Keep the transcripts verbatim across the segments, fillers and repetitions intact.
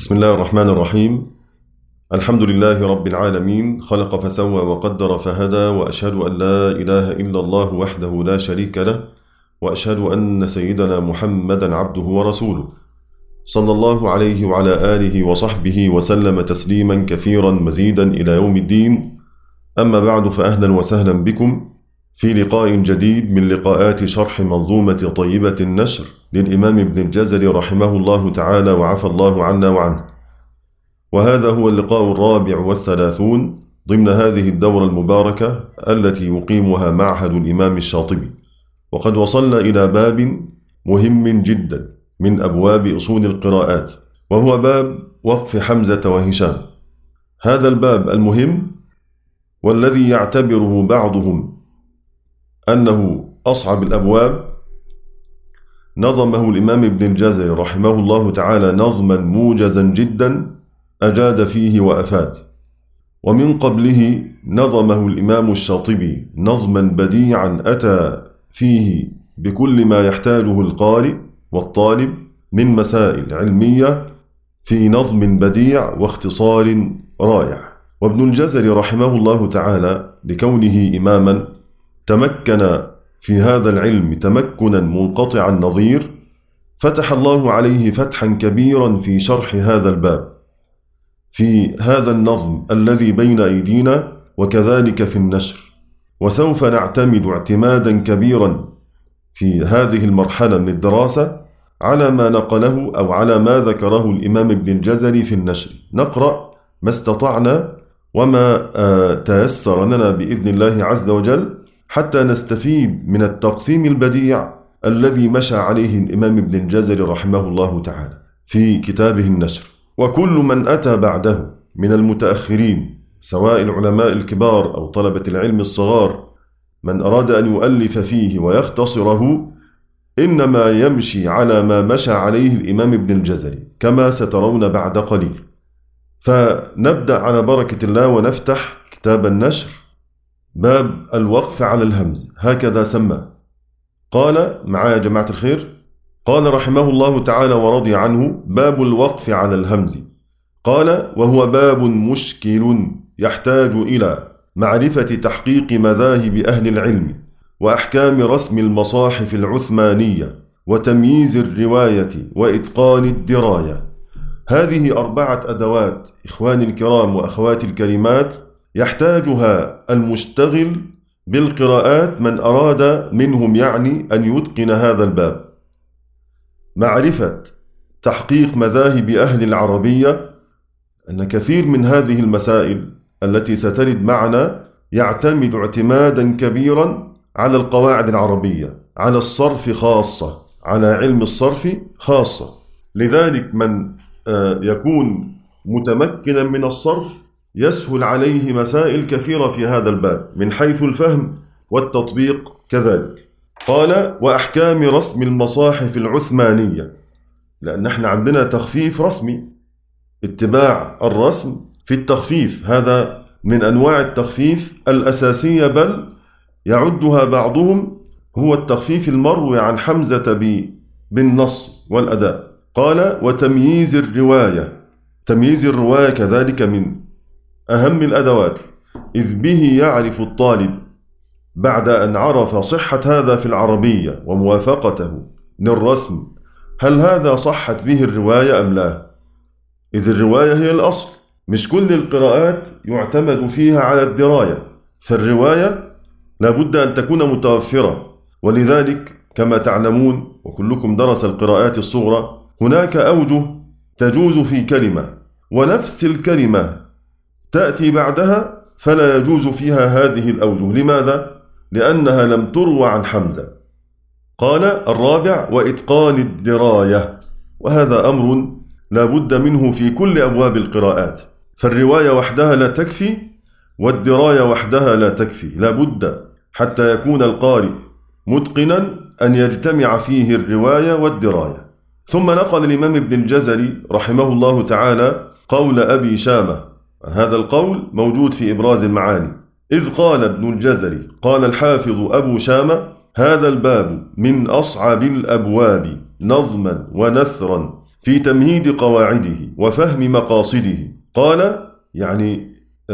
بسم الله الرحمن الرحيم. الحمد لله رب العالمين، خلق فسوى وقدر فهدى، وأشهد أن لا إله إلا الله وحده لا شريك له، وأشهد أن سيدنا محمدا عبده ورسوله، صلى الله عليه وعلى آله وصحبه وسلم تسليما كثيرا مزيدا إلى يوم الدين. أما بعد، فأهلا وسهلا بكم في لقاء جديد من لقاءات شرح منظومة طيبة النشر للإمام ابن الجزري رحمه الله تعالى وعفى الله عنا وعنه. وهذا هو اللقاء الرابع والثلاثون ضمن هذه الدورة المباركة التي يقيمها معهد الإمام الشاطبي، وقد وصلنا إلى باب مهم جدا من أبواب أصول القراءات، وهو باب وقف حمزة وهشام. هذا الباب المهم والذي يعتبره بعضهم أنه أصعب الأبواب نظمه الإمام ابن الجزري رحمه الله تعالى نظما موجزا جدا أجاد فيه وأفاد. ومن قبله نظمه الإمام الشاطبي نظما بديعا أتى فيه بكل ما يحتاجه القارئ والطالب من مسائل علمية في نظم بديع واختصار رائع. وابن الجزري رحمه الله تعالى لكونه إماما تمكن في هذا العلم تمكنا منقطع النظير، فتح الله عليه فتحا كبيرا في شرح هذا الباب في هذا النظم الذي بين أيدينا، وكذلك في النشر. وسوف نعتمد اعتمادا كبيرا في هذه المرحلة من الدراسة على ما نقله أو على ما ذكره الإمام ابن الجزري في النشر. نقرأ ما استطعنا وما تيسر لنا بإذن الله عز وجل حتى نستفيد من التقسيم البديع الذي مشى عليه الإمام ابن الجزري رحمه الله تعالى في كتابه النشر. وكل من أتى بعده من المتأخرين سواء العلماء الكبار أو طلبة العلم الصغار، من أراد أن يؤلف فيه ويختصره إنما يمشي على ما مشى عليه الإمام ابن الجزري كما سترون بعد قليل. فنبدأ على بركة الله ونفتح كتاب النشر، باب الوقف على الهمز، هكذا سماه. قال معايا جماعة الخير، قال رحمه الله تعالى ورضي عنه: باب الوقف على الهمز. قال: وهو باب مشكل يحتاج إلى معرفة تحقيق مذاهب أهل العلم وأحكام رسم المصاحف العثمانية وتمييز الرواية وإتقان الدراية. هذه أربعة أدوات إخواني الكرام وأخواتي الكريمات يحتاجها المشتغل بالقراءات من أراد منهم يعني أن يتقن هذا الباب. معرفة تحقيق مذاهب أهل العربية، أن كثير من هذه المسائل التي سترد معنا يعتمد اعتمادا كبيرا على القواعد العربية، على الصرف خاصة، على علم الصرف خاصة. لذلك من يكون متمكنا من الصرف يسهل عليه مسائل كثيرة في هذا الباب من حيث الفهم والتطبيق كذلك. قال: وأحكام رسم المصاحف العثمانية، لأن احنا عندنا تخفيف رسمي، اتباع الرسم في التخفيف، هذا من أنواع التخفيف الأساسية، بل يعدها بعضهم هو التخفيف المروي عن حمزة بالنص والأداء. قال: وتمييز الرواية، تمييز الرواية كذلك من أهم الأدوات، إذ به يعرف الطالب بعد أن عرف صحة هذا في العربية وموافقته للرسم هل هذا صحت به الرواية أم لا. إذ الرواية هي الأصل، مش كل القراءات يعتمد فيها على الدراية، فالرواية لابد أن تكون متوفرة. ولذلك كما تعلمون وكلكم درس القراءات الصغرى، هناك أوجه تجوز في كلمة ونفس الكلمة تأتي بعدها فلا يجوز فيها هذه الأوجه. لماذا؟ لأنها لم تروى عن حمزة. قال: الرابع: وإتقان الدراية، وهذا أمر لا بد منه في كل أبواب القراءات، فالرواية وحدها لا تكفي والدراية وحدها لا تكفي، لا بد حتى يكون القارئ متقنا أن يجتمع فيه الرواية والدراية. ثم نقل الإمام ابن الجزري رحمه الله تعالى قول أبي شامة، هذا القول موجود في إبراز المعاني، إذ قال ابن الجزري قال الحافظ أبو شامة: هذا الباب من أصعب الأبواب نظما ونثرا في تمهيد قواعده وفهم مقاصده. قال يعني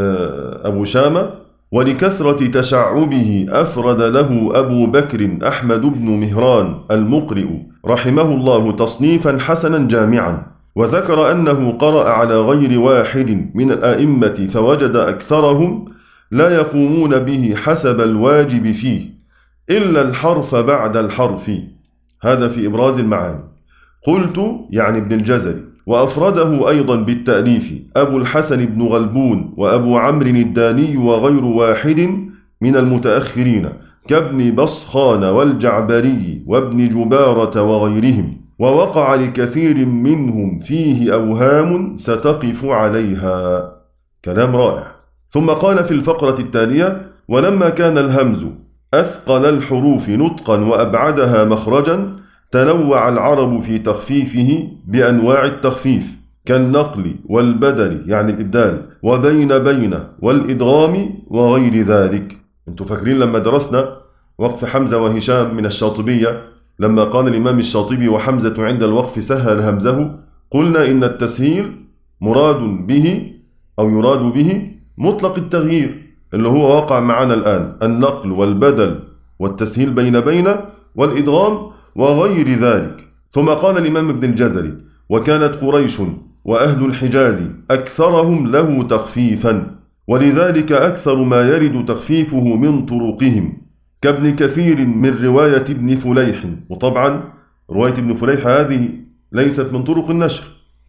أبو شامة: ولكثرة تشعبه أفرد له أبو بكر أحمد بن مهران المقرئ رحمه الله تصنيفا حسنا جامعا، وذكر أنه قرأ على غير واحد من الأئمة فوجد أكثرهم لا يقومون به حسب الواجب فيه إلا الحرف بعد الحرف. هذا في إبراز المعاني. قلت يعني ابن الجزري: وأفرده أيضا بالتأليف أبو الحسن بن غلبون وأبو عمرو الداني وغير واحد من المتأخرين كابن بصخان والجعبري وابن جبارة وغيرهم، ووقع لكثير منهم فيه أوهام ستقف عليها. كلام رائع. ثم قال في الفقرة التالية: ولما كان الهمز أثقل الحروف نطقا وأبعدها مخرجا تنوع العرب في تخفيفه بأنواع التخفيف كالنقل والبدل يعني الإبدال وبين بين والإدغام وغير ذلك. انتوا فاكرين لما درسنا وقف حمزة وهشام من الشاطبية لما قال الإمام الشاطبي: وحمزة عند الوقف سهل همزه، قلنا إن التسهيل مراد به أو يراد به مطلق التغيير اللي هو واقع معنا الآن، النقل والبدل والتسهيل بين بين والإدغام وغير ذلك. ثم قال الإمام ابن الجزري: وكانت قريش وأهل الحجاز أكثرهم له تخفيفا، ولذلك أكثر ما يرد تخفيفه من طرقهم، كابن كثير من رواية ابن فليح، وطبعا رواية ابن فليح هذه ليست من طرق النشر،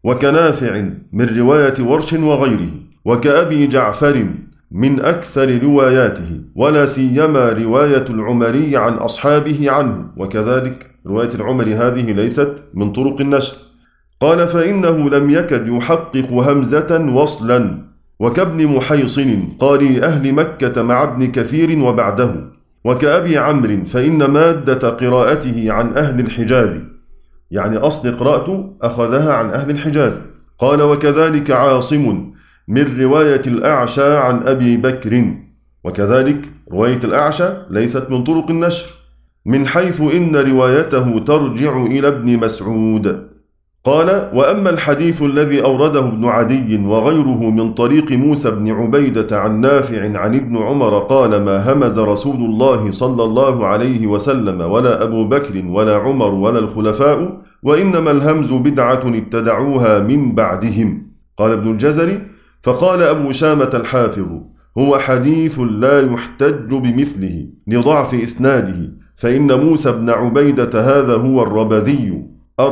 وكنافع من رواية ورش وغيره، وكأبي جعفر من أكثر رواياته، ولا سيما رواية العمري عن أصحابه عنه، وكذلك رواية العمري هذه ليست من طرق النشر. قال: فإنه لم يكد يحقق همزة وصلا، وكابن محيصن قاري أهل مكة مع ابن كثير وبعده، وكأبي عمرو فإن مادة قراءته عن أهل الحجاز، يعني أصل قراءته أخذها عن أهل الحجاز. قال: وكذلك عاصم من رواية الأعشى عن أبي بكر، وكذلك رواية الأعشى ليست من طرق النشر، من حيث إن روايته ترجع إلى ابن مسعود. قال: وأما الحديث الذي أورده ابن عدي وغيره من طريق موسى بن عبيدة عن نافع عن ابن عمر قال: ما همز رسول الله صلى الله عليه وسلم ولا أبو بكر ولا عمر ولا الخلفاء، وإنما الهمز بدعة ابتدعوها من بعدهم. قال ابن الجزري: فقال أبو شامة الحافظ: هو حديث لا يحتج بمثله لضعف إسناده، فإن موسى بن عبيدة هذا هو الربذي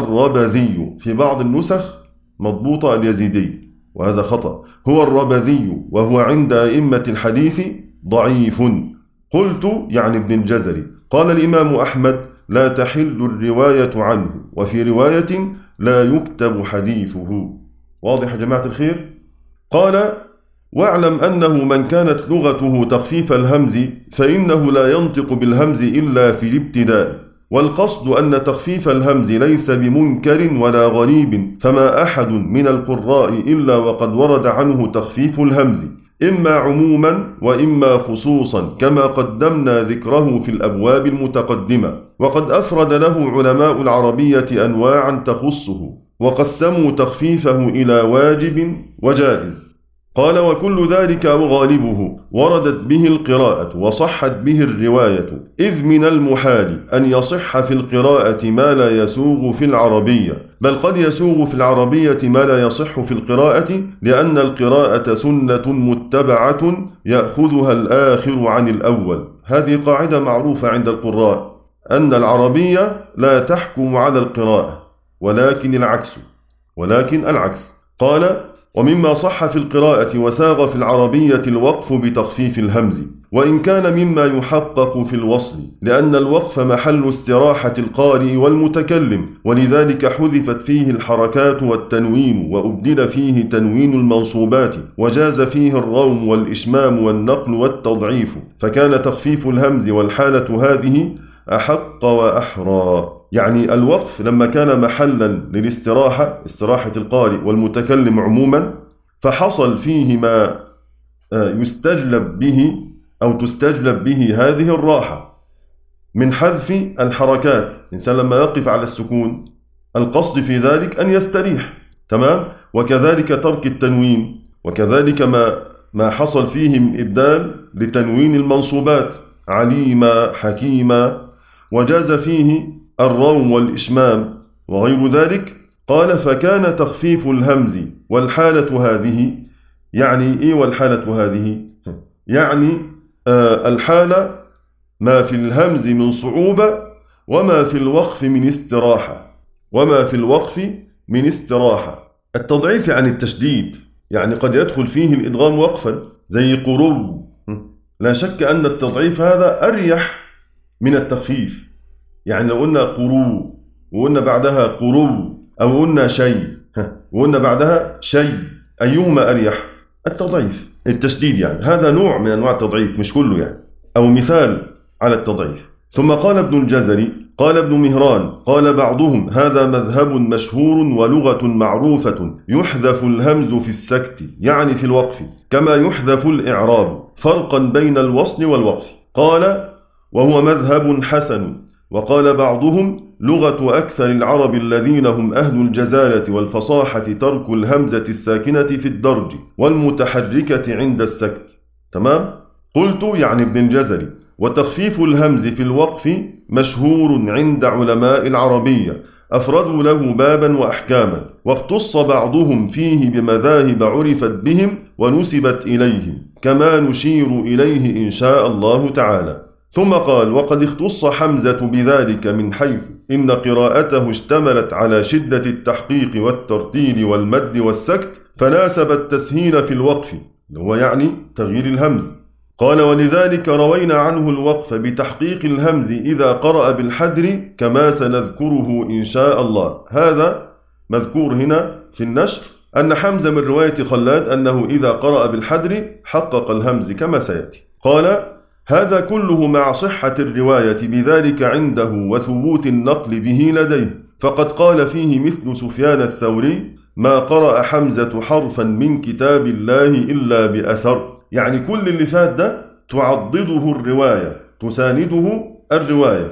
الربذي في بعض النسخ مضبوطة اليزيدي، وهذا خطأ، هو الربذي، وهو عند أئمة الحديث ضعيف. قلت يعني ابن الجزري: قال الإمام أحمد: لا تحل الرواية عنه، وفي رواية لا يكتب حديثه. واضح يا جماعة الخير؟ قال: واعلم أنه من كانت لغته تخفيف الهمز فإنه لا ينطق بالهمز إلا في الابتداء، والقصد أن تخفيف الهمز ليس بمنكر ولا غريب، فما أحد من القراء إلا وقد ورد عنه تخفيف الهمز، إما عموما وإما خصوصا، كما قدمنا ذكره في الأبواب المتقدمة. وقد أفرد له علماء العربية أنواعا تخصه، وقسموا تخفيفه إلى واجب وجائز. قال: وكل ذلك وغالبه وردت به القراءة وصحت به الرواية، إذ من المحال أن يصح في القراءة ما لا يسوغ في العربية، بل قد يسوغ في العربية ما لا يصح في القراءة، لأن القراءة سنة متبعة يأخذها الآخر عن الأول. هذه قاعدة معروفة عند القراء، أن العربية لا تحكم على القراءة، ولكن العكس ولكن العكس. قال: ومما صح في القراءة وساغ في العربية الوقف بتخفيف الهمز، وإن كان مما يحقق في الوصل، لأن الوقف محل استراحة القارئ والمتكلم، ولذلك حذفت فيه الحركات والتنوين، وأبدل فيه تنوين المنصوبات، وجاز فيه الروم والإشمام والنقل والتضعيف، فكان تخفيف الهمز والحالة هذه أحق وأحرى. يعني الوقف لما كان محلا للاستراحة، استراحة القارئ والمتكلم عموما، فحصل فيه ما يستجلب به أو تستجلب به هذه الراحة من حذف الحركات. الإنسان لما يقف على السكون القصد في ذلك أن يستريح. تمام. وكذلك ترك التنوين، وكذلك ما ما حصل فيه من إبدال لتنوين المنصوبات، عليما حكيما، وجاز فيه الروم والإشمام وغير ذلك. قال فكان تخفيف الهمز والحالة هذه، يعني إيه والحالة هذه؟ يعني آه الحالة ما في الهمز من صعوبة وما في الوقف من استراحة، وما في الوقف من استراحة. التضعيف يعني التشديد، يعني قد يدخل فيه الإدغام وقفا زي قروب. لا شك أن التضعيف هذا أريح من التخفيف. يعني لو قلنا قروب وقلنا بعدها قروب، أو قلنا شيء وقلنا بعدها شيء، أيهما أريح؟ التضعيف، التشديد يعني. هذا نوع من أنواع التضعيف، مش كله يعني، أو مثال على التضعيف. ثم قال ابن الجزري قال ابن مهران قال بعضهم هذا مذهب مشهور ولغة معروفة، يحذف الهمز في السكت يعني في الوقف كما يحذف الإعراب، فرقا بين الوصل والوقف. قال وهو مذهب حسن. وقال بعضهم لغة أكثر العرب الذين هم أهل الجزالة والفصاحة ترك الهمزة الساكنة في الدرج والمتحركة عند السكت. تمام. قلت يعني ابن الجزري وتخفيف الهمز في الوقف مشهور عند علماء العربية، أفردوا له بابا وأحكاما، واختص بعضهم فيه بمذاهب عرفت بهم ونسبت إليهم، كما نشير إليه إن شاء الله تعالى. ثم قال وقد اختص حمزة بذلك من حيث إن قراءته اشتملت على شدة التحقيق والترتيل والمد والسكت، فناسب التسهيل في الوقف، هو يعني تغيير الهمز. قال ولذلك روينا عنه الوقف بتحقيق الهمز إذا قرأ بالحدر كما سنذكره إن شاء الله. هذا مذكور هنا في النشر أن حمزة من رواية خلاد أنه إذا قرأ بالحدر حقق الهمز كما سيأتي. قال هذا كله مع صحة الرواية بذلك عنده وثبوت النقل به لديه، فقد قال فيه مثل سفيان الثوري ما قرأ حمزة حرفا من كتاب الله إلا بأثر. يعني كل اللي فات ده تعضده الرواية، تسانده الرواية.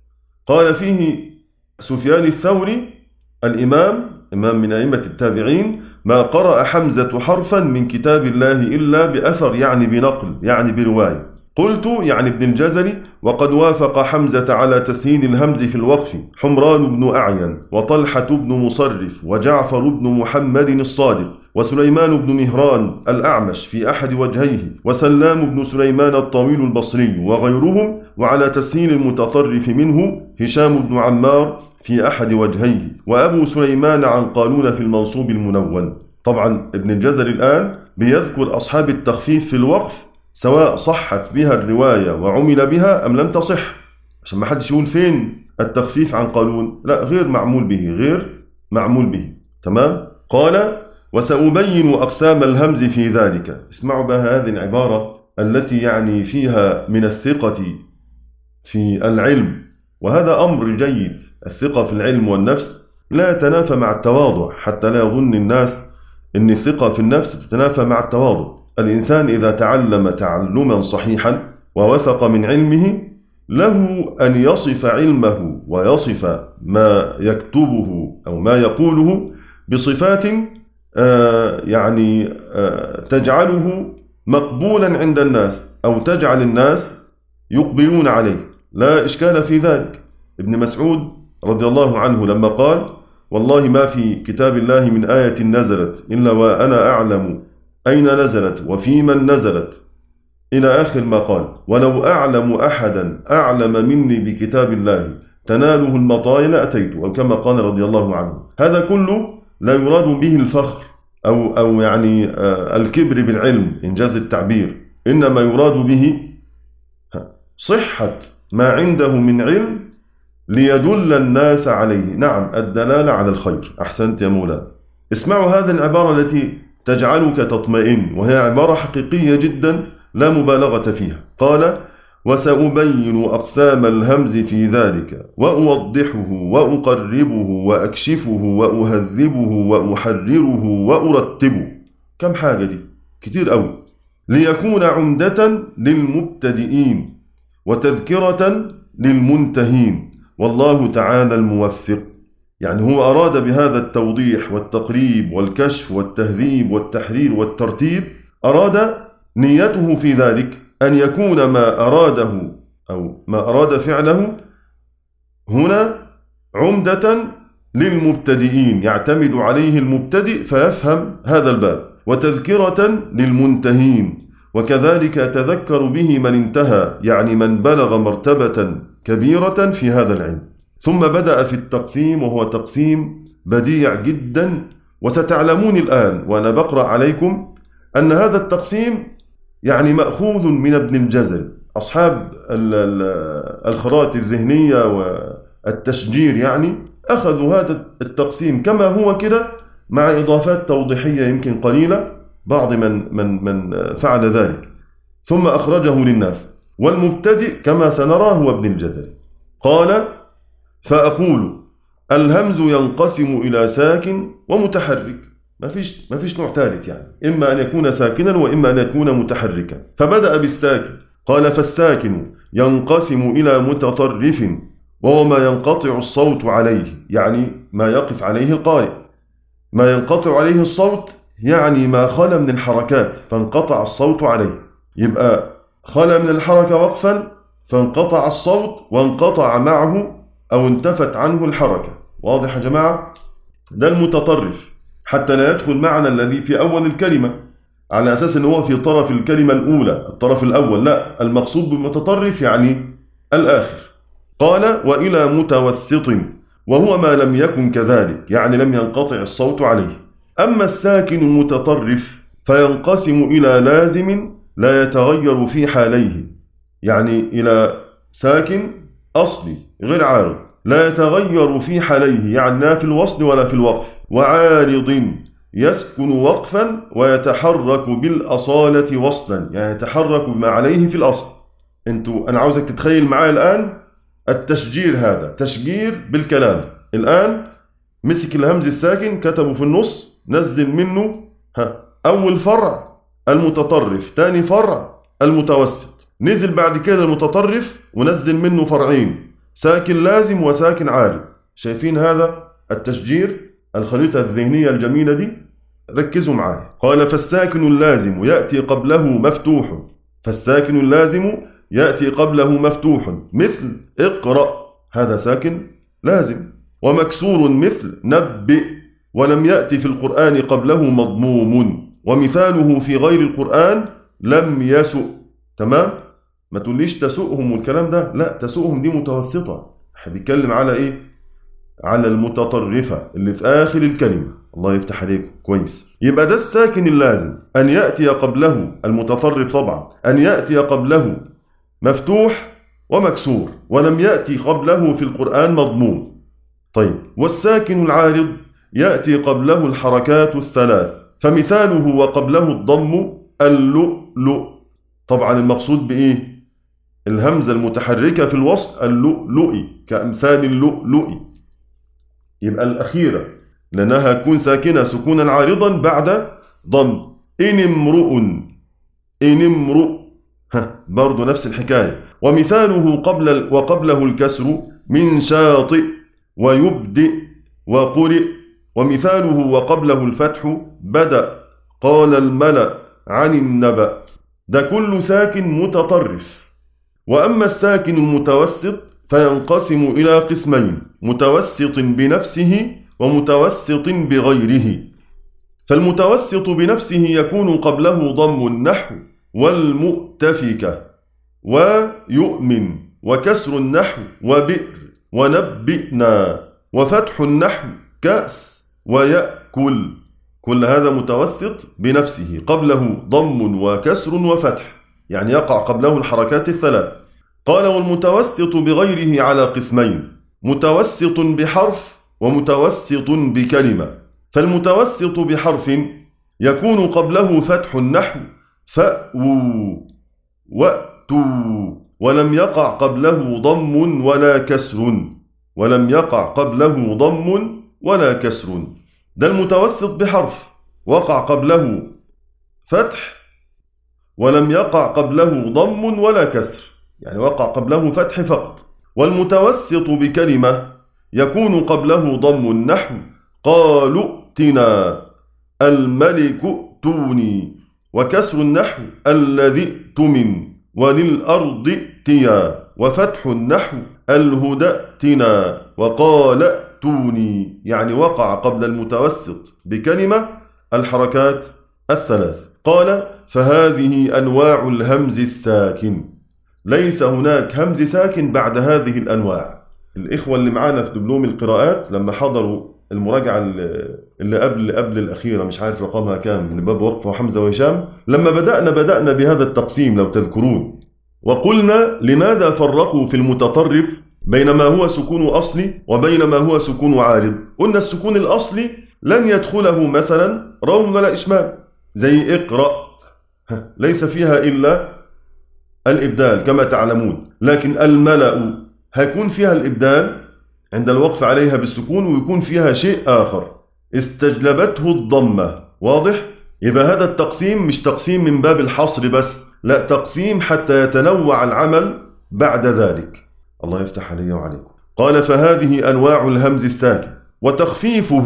قال فيه سفيان الثوري الإمام إمام من أئمة التابعين ما قرأ حمزة حرفا من كتاب الله إلا بأثر، يعني بنقل، يعني برواية. قلت يعني ابن الجزري وقد وافق حمزة على تسهيل الهمز في الوقف حمران بن أعين وطلحة بن مصرف وجعفر بن محمد الصادق وسليمان بن مهران الأعمش في أحد وجهيه وسلام بن سليمان الطويل البصري وغيرهم، وعلى تسهيل المتطرف منه هشام بن عمار في أحد وجهيه وأبو سليمان عن قالون في المنصوب المنون. طبعا ابن الجزري الآن بيذكر أصحاب التخفيف في الوقف سواء صحت بها الرواية وعمل بها أم لم تصح، عشان ما حدش يقول فين التخفيف عن قالون، لا، غير معمول به، غير معمول به. تمام. قال وسأبين أقسام الهمز في ذلك. اسمعوا بها هذه العبارة التي يعني فيها من الثقة في العلم، وهذا أمر جيد. الثقة في العلم والنفس لا يتنافى مع التواضع، حتى لا يظن الناس أن الثقة في النفس تتنافى مع التواضع. الإنسان إذا تعلم تعلما صحيحا ووثق من علمه له أن يصف علمه ويصف ما يكتبه أو ما يقوله بصفات آه يعني آه تجعله مقبولا عند الناس، أو تجعل الناس يقبلون عليه، لا إشكال في ذلك. ابن مسعود رضي الله عنه لما قال والله ما في كتاب الله من آية نزلت إلا وأنا أعلم أين نزلت وفي من نزلت، إلى آخر ما قال، ولو أعلم أحدا أعلم مني بكتاب الله تناله المطايا لأتيته، أو كما قال رضي الله عنه. هذا كله لا يراد به الفخر أو, أو يعني الكبر بالعلم إنجاز التعبير، إنما يراد به صحة ما عنده من علم ليدل الناس عليه. نعم، الدلالة على الخير. أحسنت يا مولانا. اسمعوا هذه العبارة التي تجعلك تطمئن، وهي عبارة حقيقية جدا لا مبالغة فيها. قال وسأبين أقسام الهمز في ذلك وأوضحه وأقربه وأكشفه وأهذبه وأحرره وأرتبه. كم حاجة دي؟ كتير أوي. ليكون عمدة للمبتدئين وتذكرة للمنتهين، والله تعالى الموفق. يعني هو أراد بهذا التوضيح والتقريب والكشف والتهذيب والتحرير والترتيب، أراد نيته في ذلك أن يكون ما أراده أو ما أراد فعله هنا عمدة للمبتدئين يعتمد عليه المبتدئ فيفهم هذا الباب، وتذكرة للمنتهين، وكذلك يتذكر به من انتهى، يعني من بلغ مرتبة كبيرة في هذا العلم. ثم بدأ في التقسيم، وهو تقسيم بديع جدا، وستعلمون الآن وأنا بقرأ عليكم أن هذا التقسيم يعني مأخوذ من ابن الجزري. أصحاب الخرائط الذهنية والتشجير يعني أخذوا هذا التقسيم كما هو كده، مع إضافات توضيحية يمكن قليلة بعض من, من, من فعل ذلك، ثم أخرجه للناس. والمبتدئ كما سنراه هو ابن الجزري. قال: فأقول الهمز ينقسم إلى ساكن ومتحرك. ما فيش, ما فيش نوع ثالث، يعني إما أن يكون ساكنا وإما أن يكون متحركا. فبدأ بالساكن. قال: فالساكن ينقسم إلى متطرف وهو ما ينقطع الصوت عليه، يعني ما يقف عليه القارئ. ما ينقطع عليه الصوت يعني ما خلا من الحركات فانقطع الصوت عليه، يبقى خلا من الحركة وقفا فانقطع الصوت وانقطع معه أو انتفت عنه الحركة. واضح يا جماعة؟ ده المتطرف، حتى لا يدخل معنى الذي في أول الكلمة على أساس أنه هو في طرف الكلمة الأولى الطرف الأول، لا، المقصود بالمتطرف يعني الآخر. قال: وإلى متوسط وهو ما لم يكن كذلك، يعني لم ينقطع الصوت عليه. أما الساكن المتطرف فينقسم إلى لازم لا يتغير في حاليه، يعني إلى ساكن أصلي غير عارض لا يتغير في حاليه، يعني لا في الوصل ولا في الوقف، وعارض يسكن وقفا ويتحرك بالأصالة وصلا، يعني يتحرك بما عليه في الأصل. انتوا أنا عاوزك تتخيل معايا الآن التشجير، هذا تشجير بالكلام. الآن مسك الهمز الساكن كتبه في النص، نزل منه ها أول فرع المتطرف، تاني فرع المتوسط، نزل بعد كده المتطرف ونزل منه فرعين، ساكن لازم وساكن عارض. شايفين هذا التشجير، الخريطة الذهنية الجميلة دي؟ ركزوا معايا. قال: فالساكن اللازم يأتي قبله مفتوح. فالساكن اللازم يأتي قبله مفتوح مثل اقرأ، هذا ساكن لازم. ومكسور مثل نبئ، ولم يأتي في القرآن قبله مضموم. ومثاله في غير القرآن لم يسؤ. تمام؟ ما تقوليش تسؤهم والكلام ده، لا، تسؤهم دي متوسطة، بيتكلم على ايه؟ على المتطرفة اللي في آخر الكلمة. الله يفتح عليكم كويس. يبقى ده الساكن اللازم، أن يأتي قبله المتطرف طبعا، أن يأتي قبله مفتوح ومكسور، ولم يأتي قبله في القرآن مضموم. طيب، والساكن العارض يأتي قبله الحركات الثلاث، فمثاله وقبله الضم اللؤلؤ. طبعا المقصود بإيه؟ الهمزة المتحركة في الوصل اللؤلؤي، كأمثال اللؤلؤي. يبقى الأخيرة لأنها تكون ساكنة سكونا عارضا بعد ضم. إن امرؤ، إن امرؤ، ها برضو نفس الحكاية. ومثاله قبل وقبله الكسر من شاطئ ويبدئ وقرئ. ومثاله وقبله الفتح بدأ قال الملأ عن النبأ. ده كله ساكن متطرف. وأما الساكن المتوسط فينقسم إلى قسمين: متوسط بنفسه ومتوسط بغيره. فالمتوسط بنفسه يكون قبله ضم النحو والمؤتفكة ويؤمن، وكسر النحو وبئر ونبئنا، وفتح النحو كأس ويأكل. كل هذا متوسط بنفسه قبله ضم وكسر وفتح، يعني يقع قبله الحركات الثلاث. قال: والمتوسط بغيره على قسمين: متوسط بحرف ومتوسط بكلمة. فالمتوسط بحرف يكون قبله فتح النحو فأووا وأتوا، ولم يقع قبله ضم ولا كسر، ولم يقع قبله ضم ولا كسر. ده المتوسط بحرف وقع قبله فتح ولم يقع قبله ضم ولا كسر، يعني وقع قبله فتح فقط. والمتوسط بكلمة يكون قبله ضم النحو قالوا ائتنا الملك ائتوني، وكسر النحو الذي ائتمن وللأرض ائتيا، وفتح النحو الهدى ائتنا وقال ائتوني، يعني وقع قبل المتوسط بكلمة الحركات الثلاث. قال فهذه أنواع الهمز الساكن، ليس هناك همز ساكن بعد هذه الأنواع. الإخوة اللي معانا في دبلوم القراءات لما حضروا المراجعة اللي قبل قبل الأخيرة، مش عارف رقمها كام، من باب وقفة وحمزة وهشام، لما بدأنا بدأنا بهذا التقسيم لو تذكرون، وقلنا لماذا فرقوا في المتطرف بين ما هو سكون أصلي وبين ما هو سكون عارض. قلنا السكون الأصلي لن يدخله مثلا روم ولا إشمام، زي اقرأ ليس فيها إلا الإبدال كما تعلمون، لكن الملأ هيكون فيها الإبدال عند الوقف عليها بالسكون، ويكون فيها شيء آخر استجلبته الضمة. واضح؟ يبقى هذا التقسيم مش تقسيم من باب الحصر بس، لا، تقسيم حتى يتنوع العمل بعد ذلك. الله يفتح علي وعليكم. قال فهذه أنواع الهمز الساكن، وتخفيفه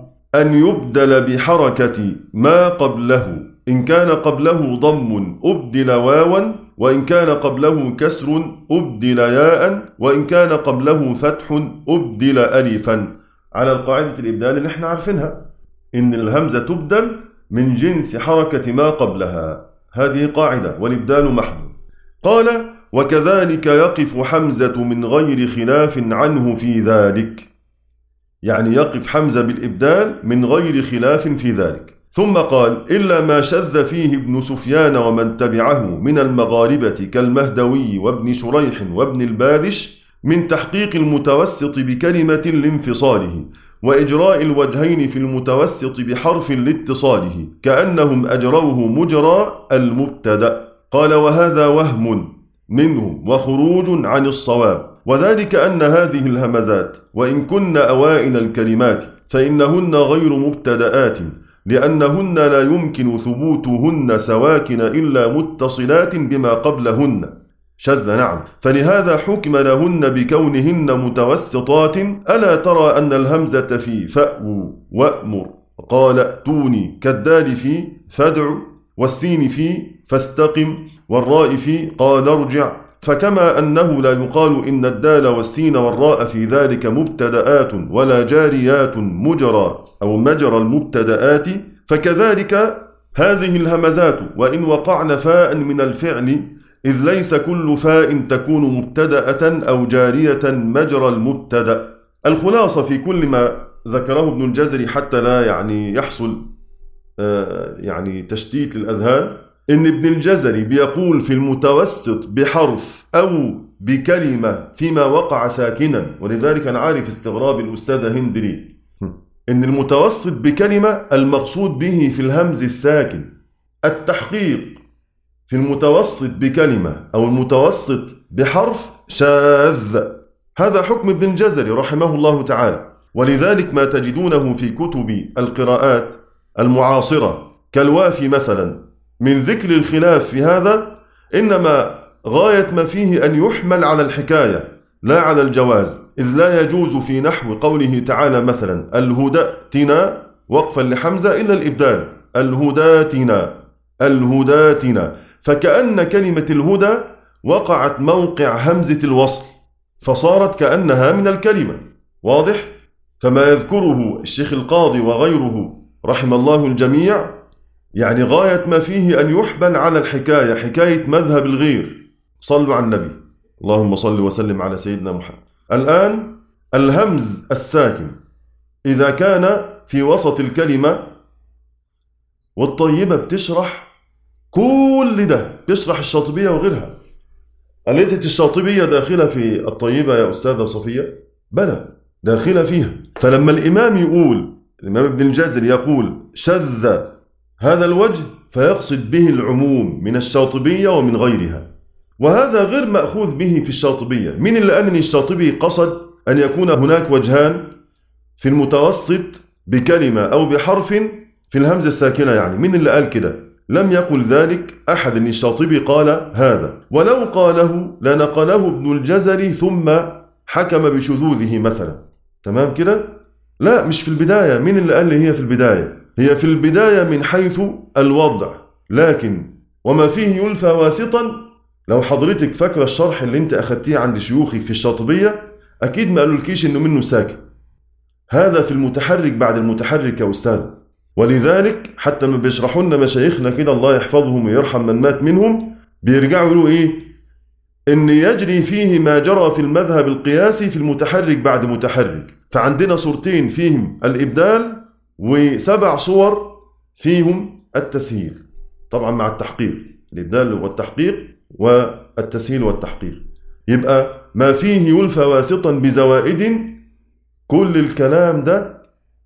أن يبدل بحركة ما قبله، إن كان قبله ضم أبدل واوا، وإن كان قبله كسر أبدل ياء، وإن كان قبله فتح أبدل ألفا، على القاعدة الإبدال اللي احنا عارفينها، إن الهمزة تبدل من جنس حركة ما قبلها، هذه قاعدة، والإبدال محدود. قال وكذلك يقف حمزة من غير خلاف عنه في ذلك، يعني يقف حمزة بالإبدال من غير خلاف في ذلك. ثم قال إلا ما شذ فيه ابن سفيان ومن تبعه من المغاربة كالمهدوي وابن شريح وابن البادش من تحقيق المتوسط بكلمة لانفصاله، وإجراء الوجهين في المتوسط بحرف لاتصاله، كأنهم أجروه مجرى المبتدأ. قال وهذا وهم منهم وخروج عن الصواب، وذلك أن هذه الهمزات وإن كن أوائل الكلمات فإنهن غير مبتدآت، لأنهن لا يمكن ثبوتهن سواكن إلا متصلات بما قبلهن شذ، نعم، فلهذا حكم لهن بكونهن متوسطات. ألا ترى أن الهمزة في فأو وأمر قال ائتوني كالدال في فادع، والسين في فاستقم، والراء في قال ارجع، فكما أنه لا يقال إن الدال والسين والراء في ذلك مبتدآت ولا جاريات مجرى أو مجرى المبتدآت، فكذلك هذه الهمزات وإن وقعن فاء من الفعل، إذ ليس كل فاء تكون مبتدأة أو جارية مجرى المبتدأ. الخلاصة في كل ما ذكره ابن الجزري حتى لا يعني يحصل آه يعني تشتيت للأذهان، إن ابن الجزري بيقول في المتوسط بحرف أو بكلمة فيما وقع ساكنا، ولذلك أنا عارف استغراب الأستاذة هندري، إن المتوسط بكلمة المقصود به في الهمز الساكن التحقيق في المتوسط بكلمة أو المتوسط بحرف شاذ، هذا حكم ابن الجزري رحمه الله تعالى. ولذلك ما تجدونه في كتب القراءات المعاصرة كالوافي مثلا من ذكر الخلاف في هذا، إنما غاية ما فيه أن يحمل على الحكاية لا على الجواز، إذ لا يجوز في نحو قوله تعالى مثلا الهداتنا وقفا لحمزة إلا الإبدال، الهداتنا الهداتنا، فكأن كلمة الهدى وقعت موقع همزة الوصل فصارت كأنها من الكلمة. واضح؟ فما يذكره الشيخ القاضي وغيره رحم الله الجميع يعني غاية ما فيه أن يحمل على الحكاية، حكاية مذهب الغير. صلوا على النبي، اللهم صل وسلم على سيدنا محمد. الآن الهمز الساكن إذا كان في وسط الكلمة، والطيبة بتشرح كل ده، بتشرح الشاطبية وغيرها. أليست الشاطبية داخلة في الطيبة يا أستاذة صفية؟ بلى، داخلة فيها. فلما الإمام يقول، الإمام ابن الجزري يقول شذ هذا الوجه، فيقصد به العموم من الشاطبية ومن غيرها، وهذا غير مأخوذ به في الشاطبية. من اللي قال ان الشاطبي قصد أن يكون هناك وجهان في المتوسط بكلمة أو بحرف في الهمزة الساكنة؟ يعني من اللي قال كده؟ لم يقل ذلك أحد، ان الشاطبي قال هذا، ولو قاله لنقله ابن الجزري ثم حكم بشذوذه مثلا. تمام كده؟ لا مش في البداية. مين اللي قال لي هي في البداية؟ هي في البداية من حيث الوضع، لكن وما فيه يلفى واسطا. لو حضرتك فاكرة الشرح اللي انت أخدتيه عند شيوخك في الشاطبية، أكيد ما قالولكيش إنه منه ساكن. هذا في المتحرك بعد المتحرك يا أستاذ. ولذلك حتى ما بيشرحوا لنا مشايخنا كده الله يحفظهم ويرحم من مات منهم، بيرجعوا يقولوا إيه؟ إن يجري فيه ما جرى في المذهب القياسي في المتحرك بعد متحرك. فعندنا صورتين فيهم الإبدال، وسبع صور فيهم التسهيل، طبعا مع التحقيق، الإبدال والتحقيق والتسهيل والتحقيق. يبقى ما فيه يلفى واسطا بزوائد، كل الكلام ده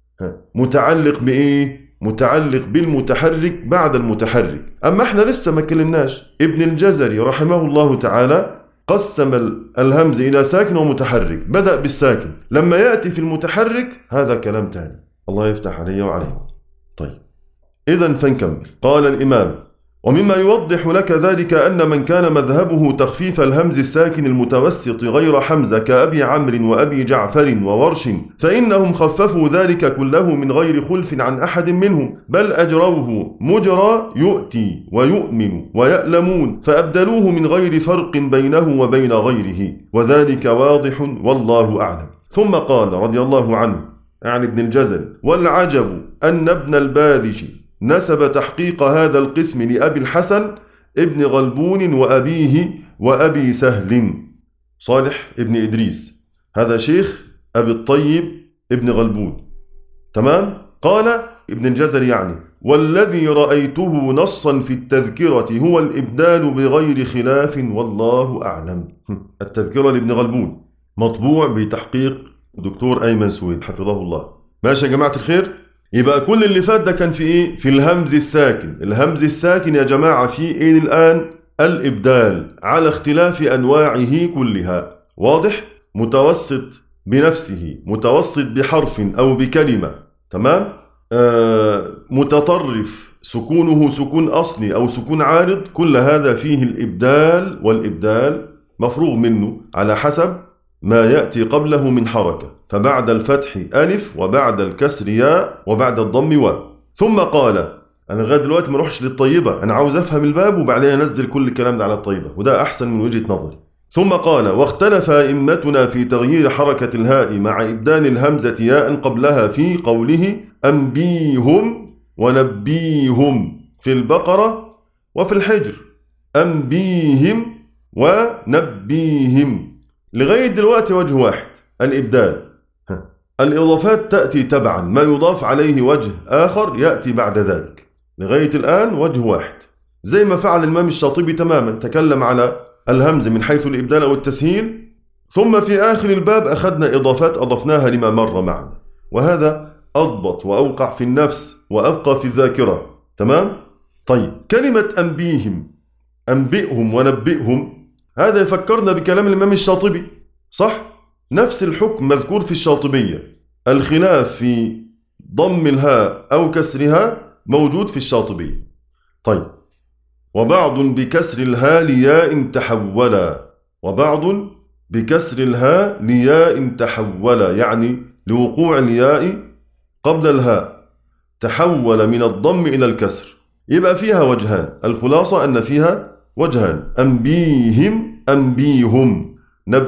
متعلق بإيه؟ متعلق بالمتحرك بعد المتحرك. أما احنا لسه ما كلمناش. ابن الجزري رحمه الله تعالى قسم الهمز إلى ساكن ومتحرك، بدأ بالساكن، لما يأتي في المتحرك هذا كلام تاني. الله يفتح علي وعليكم. طيب إذن فنكمل. قال الإمام: ومما يوضح لك ذلك أن من كان مذهبه تخفيف الهمز الساكن المتوسط غير حمزة كأبي عمرو وأبي جعفر وورش، فإنهم خففوا ذلك كله من غير خلف عن أحد منهم، بل أجروه مجرى يؤتي ويؤمن ويألمون، فأبدلوه من غير فرق بينه وبين غيره، وذلك واضح والله أعلم. ثم قال رضي الله عنه عن ابن الجزري: والعجب أن ابن الباذشي نسب تحقيق هذا القسم لأبي الحسن ابن غلبون وأبيه وأبي سهل صالح ابن إدريس، هذا شيخ أبي الطيب ابن غلبون. تمام؟ قال ابن الجزري يعني: والذي رأيته نصا في التذكرة هو الإبدال بغير خلاف والله أعلم. التذكرة لابن غلبون مطبوع بتحقيق دكتور أيمن سويد حفظه الله. ماشي يا جماعة الخير؟ يبقى كل اللي فات ده كان في ايه؟ في الهمز الساكن. الهمز الساكن يا جماعة في ايه الآن؟ الإبدال على اختلاف أنواعه كلها. واضح؟ متوسط بنفسه، متوسط بحرف أو بكلمة. تمام؟ آه متطرف سكونه سكون أصلي أو سكون عارض، كل هذا فيه الإبدال، والإبدال مفروغ منه على حسب ما يأتي قبله من حركة، فبعد الفتح ألف، وبعد الكسر ياء، وبعد الضم واو. ثم قال: أنا لغاية دلوقتي ما اروحش للطيبة، أنا عاوز أفهم الباب وبعدين أنزل كل الكلام ده على الطيبة، وده أحسن من وجهة نظري. ثم قال: واختلف أئمتنا في تغيير حركة الهاء مع إبدال الهمزة ياء قبلها في قوله: أنبيهم ونبيهم في البقرة وفي الحجر، أنبيهم ونبيهم. لغاية دلوقتي وجه واحد الإبدال. الإضافات تأتي تبعا، ما يضاف عليه وجه آخر يأتي بعد ذلك. لغاية الآن وجه واحد، زي ما فعل الإمام الشاطبي تماما، تكلم على الهمز من حيث الإبدال أو التسهيل، ثم في آخر الباب أخذنا إضافات أضفناها لما مر معنا، وهذا أضبط وأوقع في النفس وأبقى في الذاكرة. تمام؟ طيب، كلمة أنبيهم، أنبئهم ونبئهم، هذا يفكرنا بكلام الإمام الشاطبي، صح؟ نفس الحكم مذكور في الشاطبية. الخلاف في ضم الهاء أو كسرها موجود في الشاطبية. طيب، وبعض بكسر الهاء لياء تحولا، وبعض بكسر الهاء لياء تحولا، يعني لوقوع الياء قبل الهاء، تحول من الضم إلى الكسر. يبقى فيها وجهان، الخلاصة أن فيها وجهان: أنبيهم أنبيهم،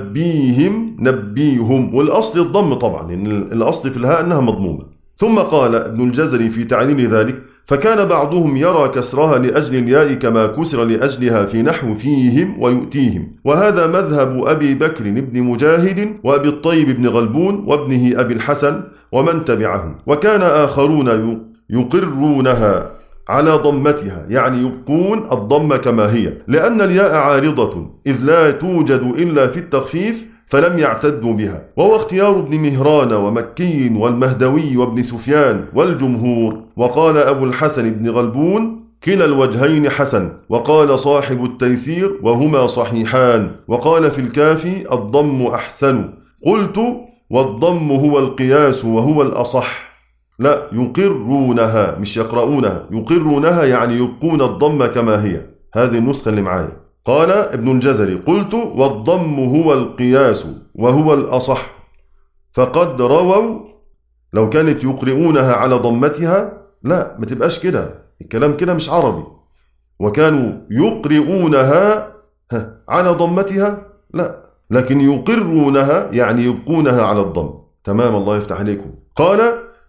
نبيهم نبيهم، والأصل الضم طبعا، لأن يعني الأصل في الهاء أنها مضمومة. ثم قال ابن الجزري في تعليل ذلك: فكان بعضهم يرى كسرها لأجل الياء كما كسر لأجلها في نحو فيهم ويؤتيهم، وهذا مذهب أبي بكر بن مجاهد وأبي الطيب بن غلبون وابنه أبي الحسن ومن تبعهم. وكان آخرون يقرونها على ضمتها، يعني يبقون الضم كما هي، لأن الياء عارضة إذ لا توجد إلا في التخفيف، فلم يعتدوا بها. وهو اختيار ابن مهران ومكي والمهدوي وابن سفيان والجمهور. وقال أبو الحسن بن غلبون: كلا الوجهين حسن. وقال صاحب التيسير: وهما صحيحان. وقال في الكافي: الضم أحسن. قلت: والضم هو القياس وهو الأصح. لا، يقرونها مش يقرؤونها، يقرونها يعني يبقون الضم كما هي. هذه النسخة اللي معايا. قال ابن الجزري: قلت: والضم هو القياس وهو الأصح. فقد رووا، لو كانت يقرؤونها على ضمتها لا، ما تبقاش كده، الكلام كده مش عربي. وكانوا يقرؤونها على ضمتها لا، لكن يقرونها يعني يبقونها على الضم. تمام، الله يفتح عليكم. قال: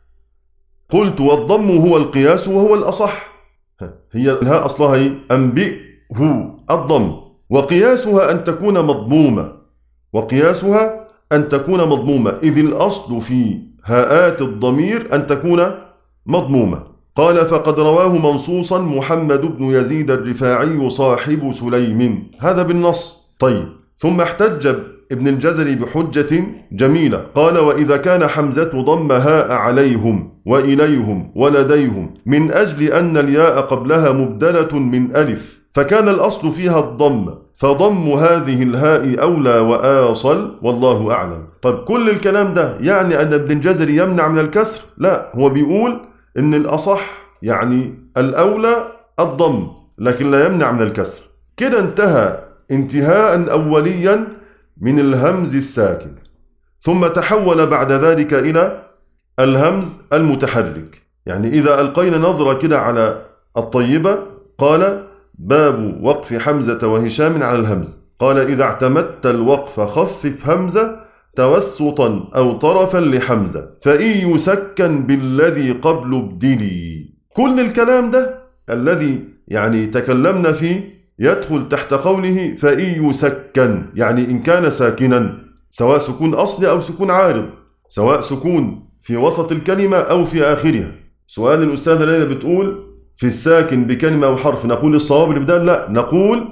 قلت والضم هو القياس وهو الأصح. هي الهاء أصلها إيه؟ أنبئه الضم، وقياسها أن تكون مضمومة، وقياسها أن تكون مضمومة، إذ الأصل في هاءات الضمير أن تكون مضمومة. قال: فقد رواه منصوصا محمد بن يزيد الرفاعي صاحب سليم، هذا بالنص. طيب، ثم احتج ابن الجزري بحجة جميلة، قال: وإذا كان حمزة ضم هاء عليهم وإليهم ولديهم من أجل أن الياء قبلها مبدلة من ألف، فكان الأصل فيها الضم، فضم هذه الهاء أولى وآصل، والله أعلم. طب كل الكلام ده يعني أن ابن الجزري يمنع من الكسر؟ لا، هو بيقول إن الأصح يعني الأولى الضم، لكن لا يمنع من الكسر. كده انتهى انتهاء أوليا من الهمز الساكن، ثم تحول بعد ذلك إلى الهمز المتحرك. يعني إذا ألقينا نظرة كده على الطيبة، قال: باب وقف حمزة وهشام على الهمز. قال: إذا اعتمدت الوقف خفف همزة توسطا أو طرفا لحمزة، فإن يسكن بالذي قبل ابدلي. كل الكلام ده الذي يعني تكلمنا فيه يدخل تحت قوله فإن يسكن، يعني إن كان ساكنا، سواء سكون أصلي أو سكون عارض، سواء سكون في وسط الكلمة أو في آخرها. سؤال الأستاذة ليلى بتقول: في الساكن بكلمة أو حرف نقول الصواب الإبدال؟ لا، نقول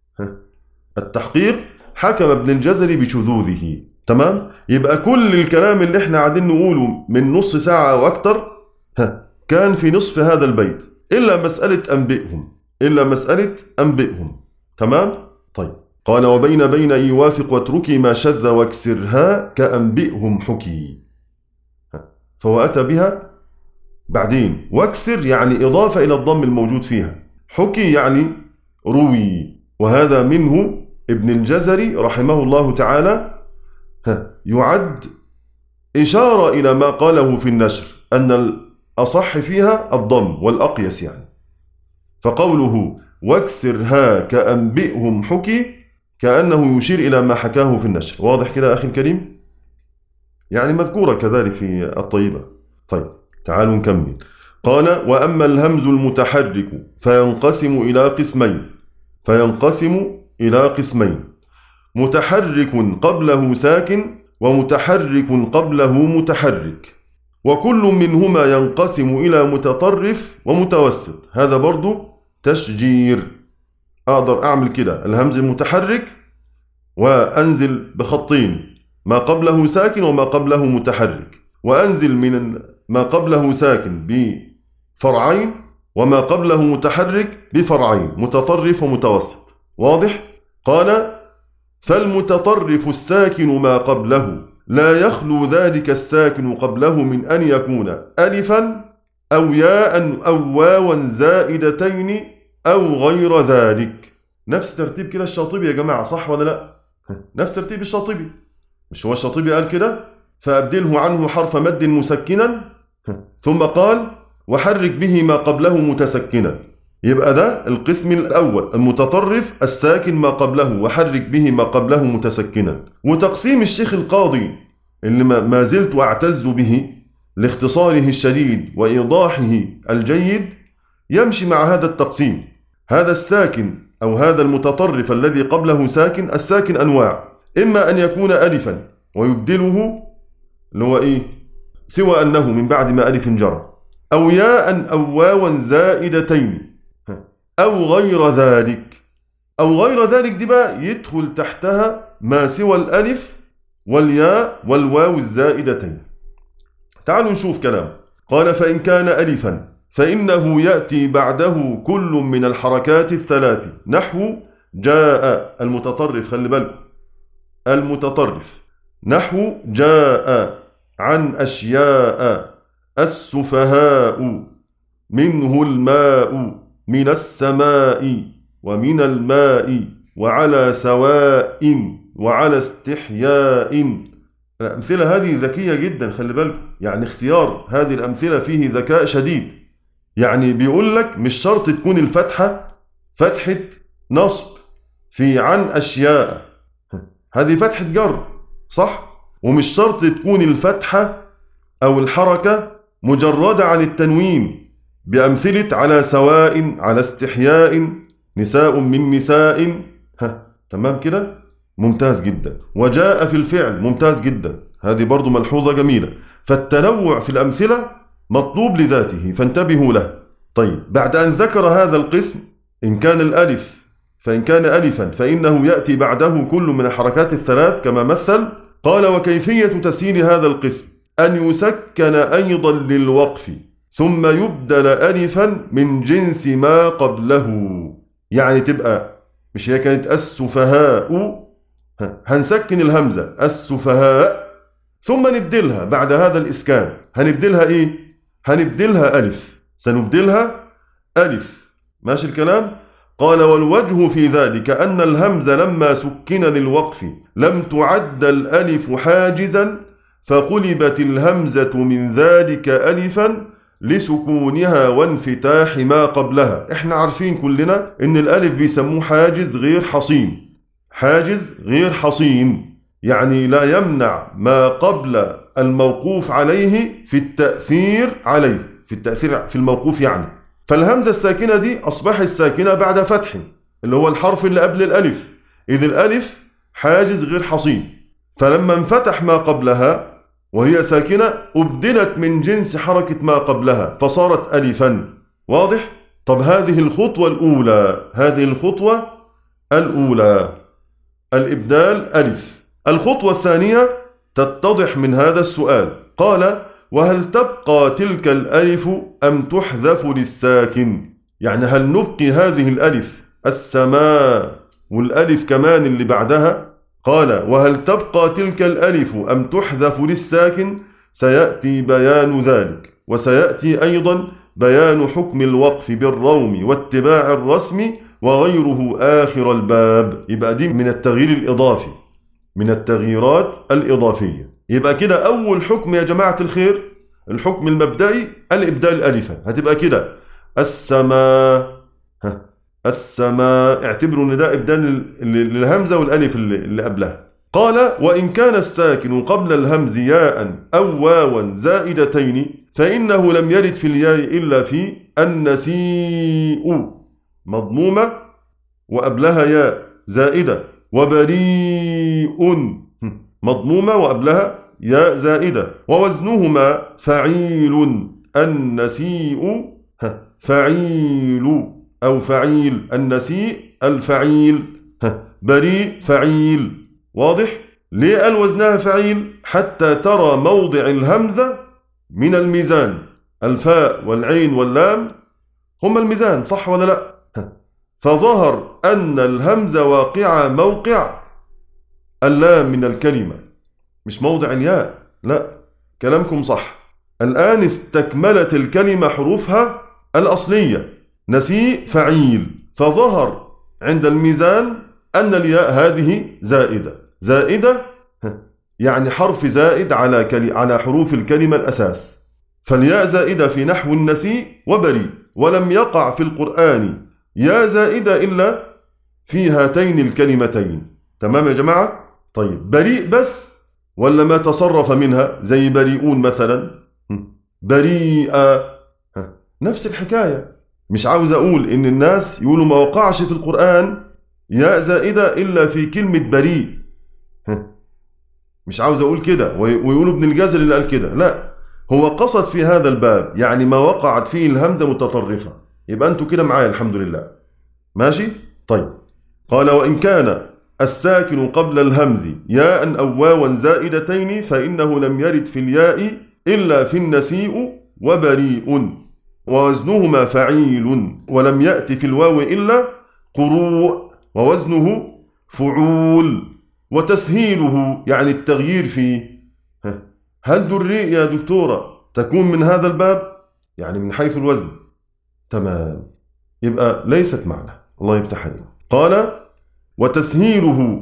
التحقيق حكم ابن الجزري بشذوذه. تمام؟ يبقى كل الكلام اللي احنا قاعدين نقوله من نص ساعة أو أكتر كان في نصف هذا البيت، إلا مسألة أنبئهم، إلا مسألة أنبئهم. تمام؟ طيب، قال: وبين بين يوافق واتركي ما شذ واكسرها كأنبئهم حكي. فهو أتى بها بعدين، واكسر يعني إضافة إلى الضم الموجود فيها، حكي يعني روي. وهذا منه ابن الجزري رحمه الله تعالى يعد إشارة إلى ما قاله في النشر، أن الأصح فيها الضم والأقيس يعني. فقوله واكسرها كأنبئهم حكي كأنه يشير إلى ما حكاه في النشر. واضح كده أخي الكريم؟ يعني مذكورة كذلك في الطيبة. طيب، تعالوا نكمل. قال: وأما الهمز المتحرك فينقسم إلى قسمين فينقسم إلى قسمين متحرك قبله ساكن ومتحرك قبله متحرك، وكل منهما ينقسم إلى متطرف ومتوسط. هذا برضو تشجير، أقدر أعمل كده الهمز المتحرك وأنزل بخطين، ما قبله ساكن وما قبله متحرك، وأنزل من ما قبله ساكن بفرعين وما قبله متحرك بفرعين، متطرف ومتوسط. واضح؟ قال: فالمتطرف الساكن ما قبله لا يخلو ذلك الساكن قبله من أن يكون ألفا أو ياء أو واوا زائدتين أو غير ذلك. نفس ترتيب كده الشاطبي يا جماعة، صح ولا لا؟ نفس ترتيب الشاطبي، مش هو الشاطبي قال كده؟ فأبدله عنه حرف مد مسكنا، ثم قال: وحرك به ما قبله متسكنا. يبقى ده القسم الأول، المتطرف الساكن ما قبله وحرك به ما قبله متسكنا. وتقسيم الشيخ القاضي اللي ما زلت أعتز به لاختصاره الشديد وإيضاحه الجيد يمشي مع هذا التقسيم. هذا الساكن أو هذا المتطرف الذي قبله ساكن، الساكن أنواع: إما أن يكون ألفا ويبدله اللي هو إيه؟ سوى أنه من بعد ما ألف جرى، أو ياء أو واوا زائدتين، أو غير ذلك. أو غير ذلك دي بقى يدخل تحتها ما سوى الألف والياء والواو الزائدتين. تعالوا نشوف كلام. قال: فإن كان ألفا فإنه يأتي بعده كل من الحركات الثلاث، نحو جاء المتطرف، خلي بالكم المتطرف، نحو جاء عن أشياء السفهاء منه الماء من السماء ومن الماء وعلى سواء وعلى استحياء الأمثلة هذه ذكية جدا، خلي بالكم، يعني اختيار هذه الأمثلة فيه ذكاء شديد. يعني بيقول لك مش شرط تكون الفتحة فتحة نصب في عن أشياء، هذه فتحة جر صح؟ ومش شرط تكون الفتحة أو الحركة مجردة عن التنوين، بأمثلة على سواء، على استحياء، نساء من نساء. ها تمام كده؟ ممتاز جدا. وجاء في الفعل، ممتاز جدا، هذه برضو ملحوظة جميلة. فالتنوع في الأمثلة مطلوب لذاته، فانتبهوا له. طيب، بعد أن ذكر هذا القسم، إن كان الألف فإن كان ألفا فإنه يأتي بعده كل من الحركات الثلاث كما مثل. قال: وكيفية تسهيل هذا القسم أن يسكن أيضا للوقف ثم يبدل ألفا من جنس ما قبله. يعني تبقى، مش هي كانت السفهاء، هنسكن الهمزة السفهاء ثم نبدلها بعد هذا الإسكان، هنبدلها إيه؟ هنبدلها ألف، سنبدلها ألف. ماشي الكلام؟ قال: والوجه في ذلك أن الهمزة لما سكن للوقف لم تعد الألف حاجزا، فقلبت الهمزة من ذلك ألفا لسكونها وانفتاح ما قبلها. احنا عارفين كلنا ان الألف بيسموه حاجز غير حصين، حاجز غير حصين، يعني لا يمنع ما قبل الموقوف عليه في التأثير عليه، في التأثير في الموقوف يعني. فالهمزة الساكنة دي أصبحت ساكنة بعد فتح، اللي هو الحرف اللي قبل الألف، إذ الألف حاجز غير حصين، فلما انفتح ما قبلها وهي ساكنة أبدلت من جنس حركة ما قبلها فصارت ألفا. واضح؟ طب هذه الخطوة الأولى، هذه الخطوة الأولى الإبدال ألف. الخطوة الثانية تتضح من هذا السؤال. قال: وهل تبقى تلك الألف أم تحذف للساكن؟ يعني هل نبقي هذه الألف السماء والألف كمان اللي بعدها؟ قال: وهل تبقى تلك الألف أم تحذف للساكن؟ سيأتي بيان ذلك، وسيأتي أيضا بيان حكم الوقف بالروم واتباع الرسم وغيره آخر الباب. يبقى دي من التغيير الإضافي، من التغييرات الإضافية. يبقى كده أول حكم يا جماعة الخير، الحكم المبدئي الإبدال ألفا، هتبقى كده السماء. السماء، اعتبروا ان ده ابدال للهمزه والالف اللي قبلها. قال: وان كان الساكن قبل الهمز ياء او واوا زائدتين فانه لم يرد في الياء الا في النسيء مضمومه وقبلها ياء زائده، وبريء مضمومه وقبلها ياء زائده، ووزنهما فعيل. النسيء فعيل أو فعيل، النسيء الفعيل، بريء فعيل. واضح؟ ليه قال وزنها فعيل؟ حتى ترى موضع الهمزة من الميزان، الفاء والعين واللام هم الميزان، صح ولا لا؟ فظهر أن الهمزة واقعة موقع اللام من الكلمة، مش موضع الياء. لا، كلامكم صح. الآن استكملت الكلمة حروفها الأصلية، نسيء فعيل، فظهر عند الميزان أن الياء هذه زائدة. زائدة يعني حرف زائد على كلي على حروف الكلمة الأساس، فالياء زائدة في نحو النسيء وبريء، ولم يقع في القرآن ياء زائدة إلا في هاتين الكلمتين. تمام يا جماعة؟ طيب، بريء بس ولا ما تصرف منها زي بريئون مثلا؟ بريئة نفس الحكاية. مش عاوز أقول إن الناس يقولوا ما وقعش في القرآن ياء زائدة إلا في كلمة بريء، مش عاوز أقول كده ويقولوا ابن الجزري اللي قال كده. لا، هو قصد في هذا الباب يعني ما وقعت فيه الهمزة متطرفة. يبقى أنتوا كده معايا الحمد لله. ماشي؟ طيب. قال: وإن كان الساكن قبل الهمز ياء أو واوا زائدتين فإنه لم يرد في الياء إلا في النسيء وبريء، ووزنهما فعيل، ولم يأت في الواو إلا قروء ووزنه فعول. وتسهيله يعني التغيير فيه، هل دريء يا دكتورة تكون من هذا الباب؟ يعني من حيث الوزن. تمام، يبقى ليست معنا. الله يفتح عليك. قال: وتسهيله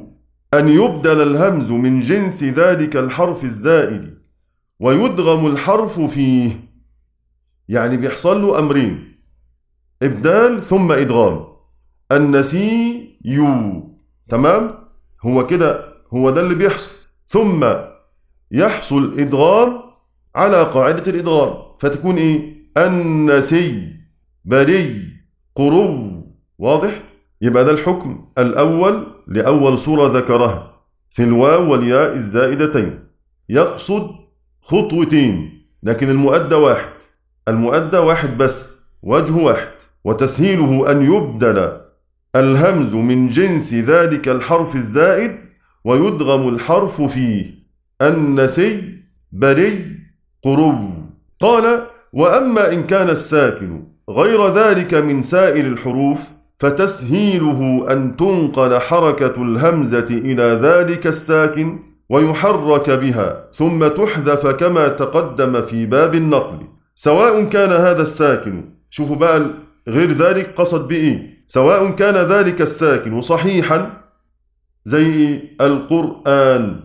أن يبدل الهمز من جنس ذلك الحرف الزائد ويدغم الحرف فيه. يعني بيحصل له أمرين: إبدال ثم إدغام. النسي يو، تمام؟ هو كده، هو ده اللي بيحصل. ثم يحصل إدغام على قاعدة الإدغام، فتكون إيه؟ النسي بري قرو. واضح؟ يبقى ده الحكم الأول لأول صورة ذكرها في الواو والياء الزائدتين. يقصد خطوتين، لكن المؤدى واحد، المؤدى واحد بس، وجه واحد. وتسهيله أن يبدل الهمز من جنس ذلك الحرف الزائد ويدغم الحرف فيه. النسي بري قرو. قال: وأما إن كان الساكن غير ذلك من سائر الحروف فتسهيله أن تنقل حركة الهمزة إلى ذلك الساكن ويحرك بها ثم تحذف كما تقدم في باب النقل، سواء كان هذا الساكن، شوفوا بقى غير ذلك قصد بإيه، سواء كان ذلك الساكن صحيحا زي القرآن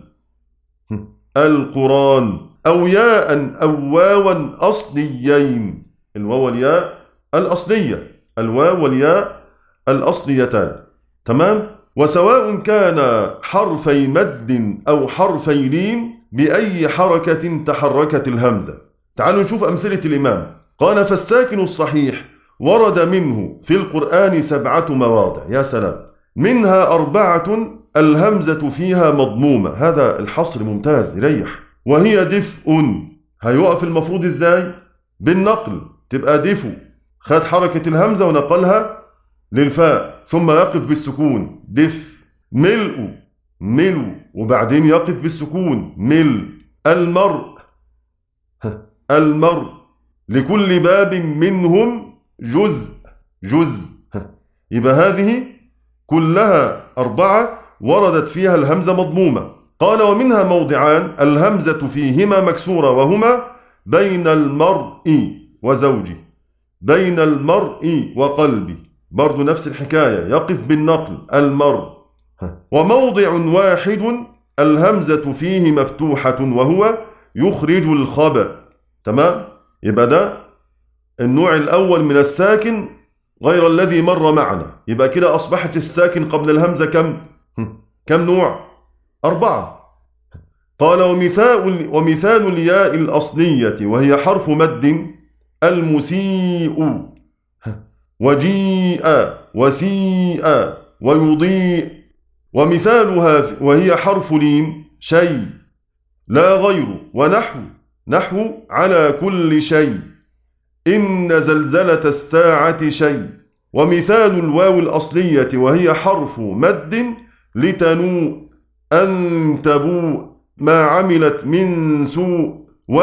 القرآن، أو ياء أو واوا أصليين، الواو والياء الأصلية، الواو والياء الأصليتان، تمام؟ وسواء كان حرفي مد أو حرفي لين بأي حركة تحركت الهمزة. تعالوا نشوف أمثلة الإمام. قال: فالساكن الصحيح ورد منه في القرآن سبعة مواضع. يا سلام! منها أربعة الهمزة فيها مضمومة. هذا الحصر ممتاز يريح. وهي دفء. هيقف المفروض إزاي؟ بالنقل، تبقى دفء، خد حركة الهمزة ونقلها للفاء ثم يقف بالسكون دف. ملء ملء وبعدين يقف بالسكون مل. المرء المرء. لكل باب منهم جزء جزء. يبقى هذه كلها أربعة وردت فيها الهمزة مضمومة. قال: ومنها موضعان الهمزة فيهما مكسورة، وهما بين المرء وزوجه، بين المرء وقلبي، برضو نفس الحكاية، يقف بالنقل المرء. وموضع واحد الهمزة فيه مفتوحة، وهو يخرج الخبأ. تمام؟ يبقى ده النوع الأول من الساكن غير الذي مر معنا. يبقى كده أصبحت الساكن قبل الهمزة كم؟ كم نوع؟ أربعة. قال: ومثال, ومثال الياء الأصلية وهي حرف مد المسيء، وجيء وسيء ويضيء. ومثالها وهي حرف لين شيء لا غير، ونحو نحو على كل شيء، إن زلزلة الساعة شيء. ومثال الواو الأصلية وهي حرف مد لتنوء أن تبوء ما عملت من سوء،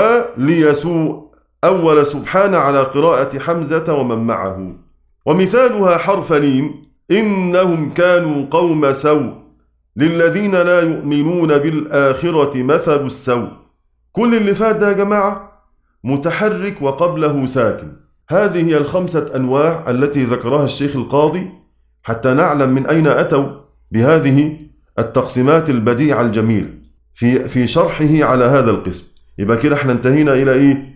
وليسوء أول سبحان على قراءة حمزة ومن معه. ومثالها حرف لين إنهم كانوا قوم سوء للذين لا يؤمنون بالآخرة مثل السوء. كل اللي فات ده يا جماعة متحرك وقبله ساكن. هذه هي الخمسة أنواع التي ذكرها الشيخ القاضي حتى نعلم من أين أتوا بهذه التقسيمات البديعة الجميلة في في شرحه على هذا القسم. يبقى كده احنا انتهينا إلى إيه؟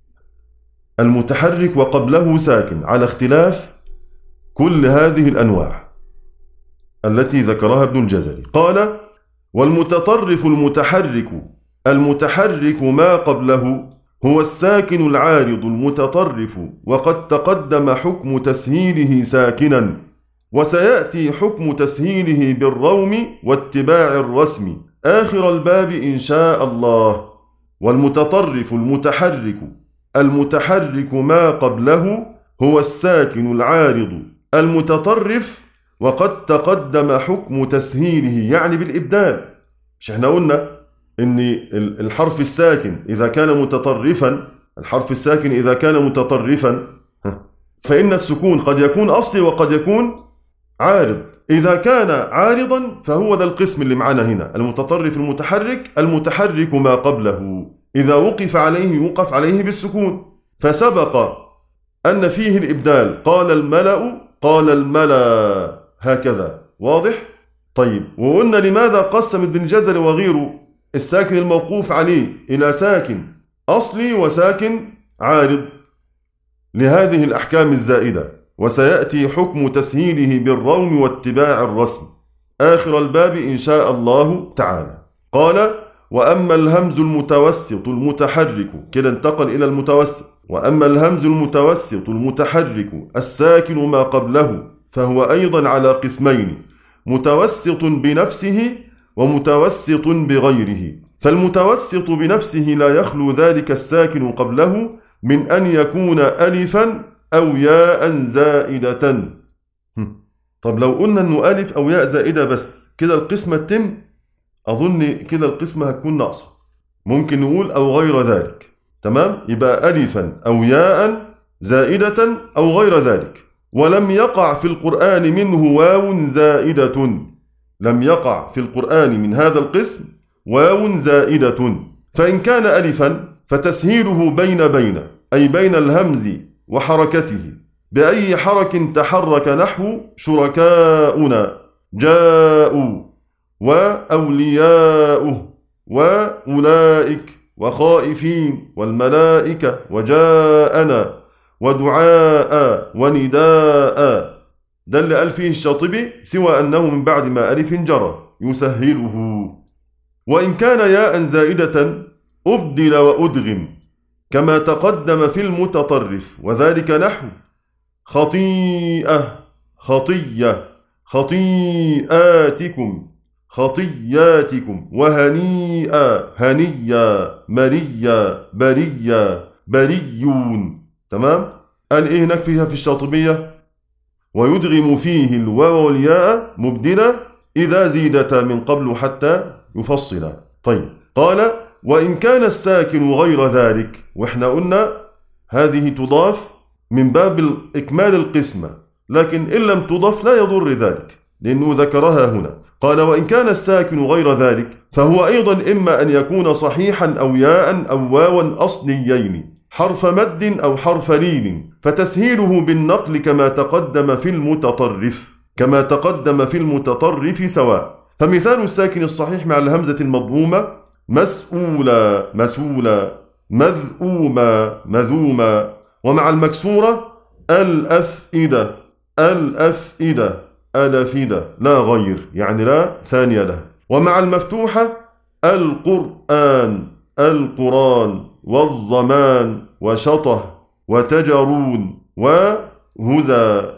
المتحرك وقبله ساكن على اختلاف كل هذه الأنواع التي ذكرها ابن الجزري. قال: والمتطرف المتحرك المتحرك ما قبله هو الساكن العارض المتطرف، وقد تقدم حكم تسهيله ساكنا، وسيأتي حكم تسهيله بالروم واتباع الرسم آخر الباب إن شاء الله. والمتطرف المتحرك المتحرك ما قبله هو الساكن العارض المتطرف، وقد تقدم حكم تسهيله، يعني بالإبدال. مش احنا قلنا ان الحرف الساكن إذا كان متطرفا، الحرف الساكن إذا كان متطرفا فإن السكون قد يكون أصلي وقد يكون عارض. إذا كان عارضا فهو ذا القسم اللي معنا هنا، المتطرف المتحرك المتحرك ما قبله، إذا وقف عليه يوقف عليه بالسكون. فسبق أن فيه الإبدال، قال الملأ قال الملأ، هكذا. واضح؟ طيب، وقلنا لماذا قسم ابن الجزري وغيره الساكن الموقوف عليه إلى ساكن أصلي وساكن عارض لهذه الأحكام الزائدة، وسيأتي حكم تسهيله بالروم واتباع الرسم آخر الباب إن شاء الله تعالى. قال: وأما الهمز المتوسط المتحرك، كده انتقل إلى المتوسط، وأما الهمز المتوسط المتحرك الساكن ما قبله فهو أيضا على قسمين: متوسط بنفسه ومتوسط بغيره. فالمتوسط بنفسه لا يخلو ذلك الساكن قبله من أن يكون ألفا أو ياء زائدة. طب لو قلنا أنه ألف أو ياء زائدة بس، كده القسمة تتم؟ أظن كده القسمة هتكون ناقصة. ممكن نقول أو غير ذلك. تمام؟ يبقى ألفا أو ياء زائدة أو غير ذلك. ولم يقع في القرآن منه واو زائدة، لم يقع في القرآن من هذا القسم واو زائدة. فإن كان ألفا فتسهيله بين بين، أي بين الهمز وحركته، بأي حرك تحرك، نحو شركاؤنا، جاءوا، وأولياؤه، وأولئك، وخائفين، والملائكة، وجاءنا، ودعاء، ونداء. ده اللي قال فيه الشاطبي، سوى أنه من بعد ما ألف جرى يسهله. وإن كان ياء زائدة أبدل وأدغم كما تقدم في المتطرف، وذلك نحو خطيئة، خطية، خطيئاتكم، خطياتكم، وهنيئة، هنيا، مريا، بريا، بريون. تمام؟ قال إيه هناك فيها في الشاطبية؟ ويدغم فيه الواو والياء مبدلة إذا زيدتا من قبل حتى يفصلا. طيب، قال: وإن كان الساكن غير ذلك، وإحنا قلنا هذه تضاف من باب إكمال القسمة، لكن إن لم تضاف لا يضر ذلك لأنه ذكرها هنا. قال: وإن كان الساكن غير ذلك فهو أيضا إما أن يكون صحيحا أو ياء أو واوا أصليين، حرف مد أو حرف لين، فتسهيله بالنقل كما تقدم في المتطرف، كما تقدم في المتطرف سواء. فمثال الساكن الصحيح مع الهمزة المضمومة: مسؤولا، مسؤولا، مذؤوما، مذوما. ومع المكسورة: الأفئدة، الأفئدة، ألفدة، لا غير، يعني لا ثانية لها. ومع المفتوحة: القرآن، القرآن، والضمان، وشطه، وتجرون، وهزى،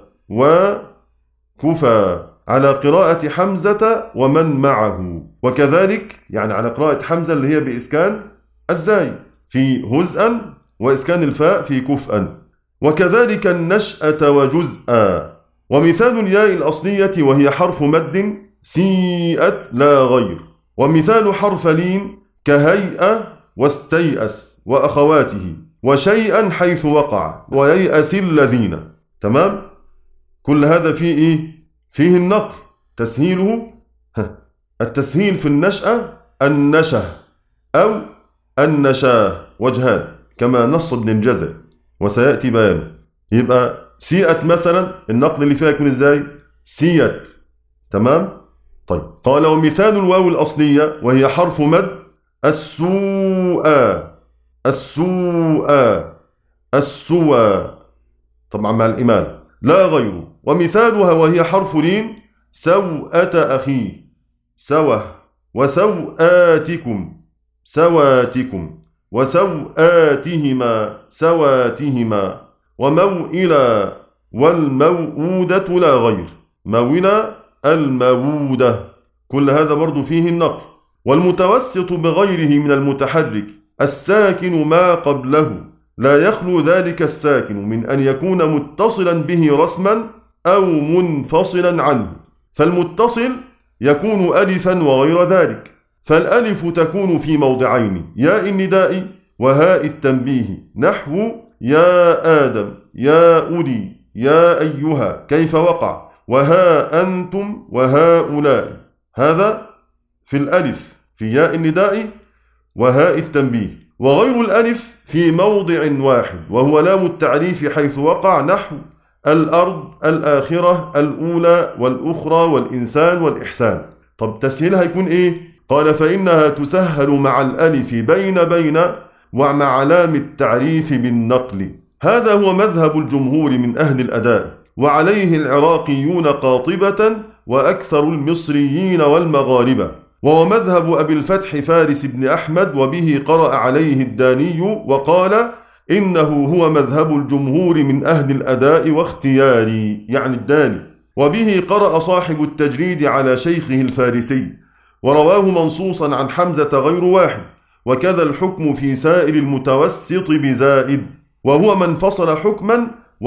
وكفى، على قراءة حمزة ومن معه. وكذلك يعني على قراءة حمزة اللي هي بإسكان الزاي في هزءا، وإسكان الفاء في كفءا. وكذلك النشأة وجزءا. ومثال الياء الأصلية وهي حرف مد: سيئت، لا غير. ومثال حرف لين: كهيئة، واستيأس، وأخواته، وشيئا حيث وقع، وييأس الذين. تمام؟ كل هذا فيه إيه؟ فيه النقل، تسهيله. التسهيل في النشأة النشه أو النشاه، وجهان كما نص ابن الجزري وسيأتي بيانه. يبقى سيئت مثلا النقل اللي فيها يكون ازاي؟ سيئت. تمام؟ طيب، قال: ومثال الواو الأصلية وهي حرف مد: السوء، السوء، السوى، طبعا مع الإمالة، لا غيره. ومثالها وهي حرف لين: سوءة أخيه، سوى، وسوآتكم، سواتكم، وسوآتهما، سواتهما. وموئلة، والموؤودة، لا غير، موئلة، الموودة. كل هذا برضو فيه النقل. والمتوسط بغيره من المتحرك الساكن ما قبله لا يخلو ذلك الساكن من أن يكون متصلا به رسما أو منفصلا عنه. فالمتصل يكون ألفا وغير ذلك. فالألف تكون في موضعين: ياء النداء وهاء التنبيه، نحو يا آدم، يا أولي، يا أيها، كيف وقع، وها أنتم، وهؤلاء. هذا في الألف في ياء النداء وهاء التنبيه. وغير الألف في موضع واحد وهو لام التعريف حيث وقع، نحو الأرض، الآخرة، الأولى والأخرى، والإنسان، والإحسان. طب تسهيلها يكون إيه؟ قال فإنها تسهل مع الألف بين بين ومع علام التعريف بالنقل. هذا هو مذهب الجمهور من أهل الأداء، وعليه العراقيون قاطبة وأكثر المصريين والمغاربة، وهو مذهب أبي الفتح فارس بن أحمد، وبه قرأ عليه الداني وقال إنه هو مذهب الجمهور من أهل الأداء واختياري، يعني الداني. وبه قرأ صاحب التجريد على شيخه الفارسي، ورواه منصوصا عن حمزة غير واحد. وكذا الحكم في سائر المتوسط بزائد، وهو من فصل حكما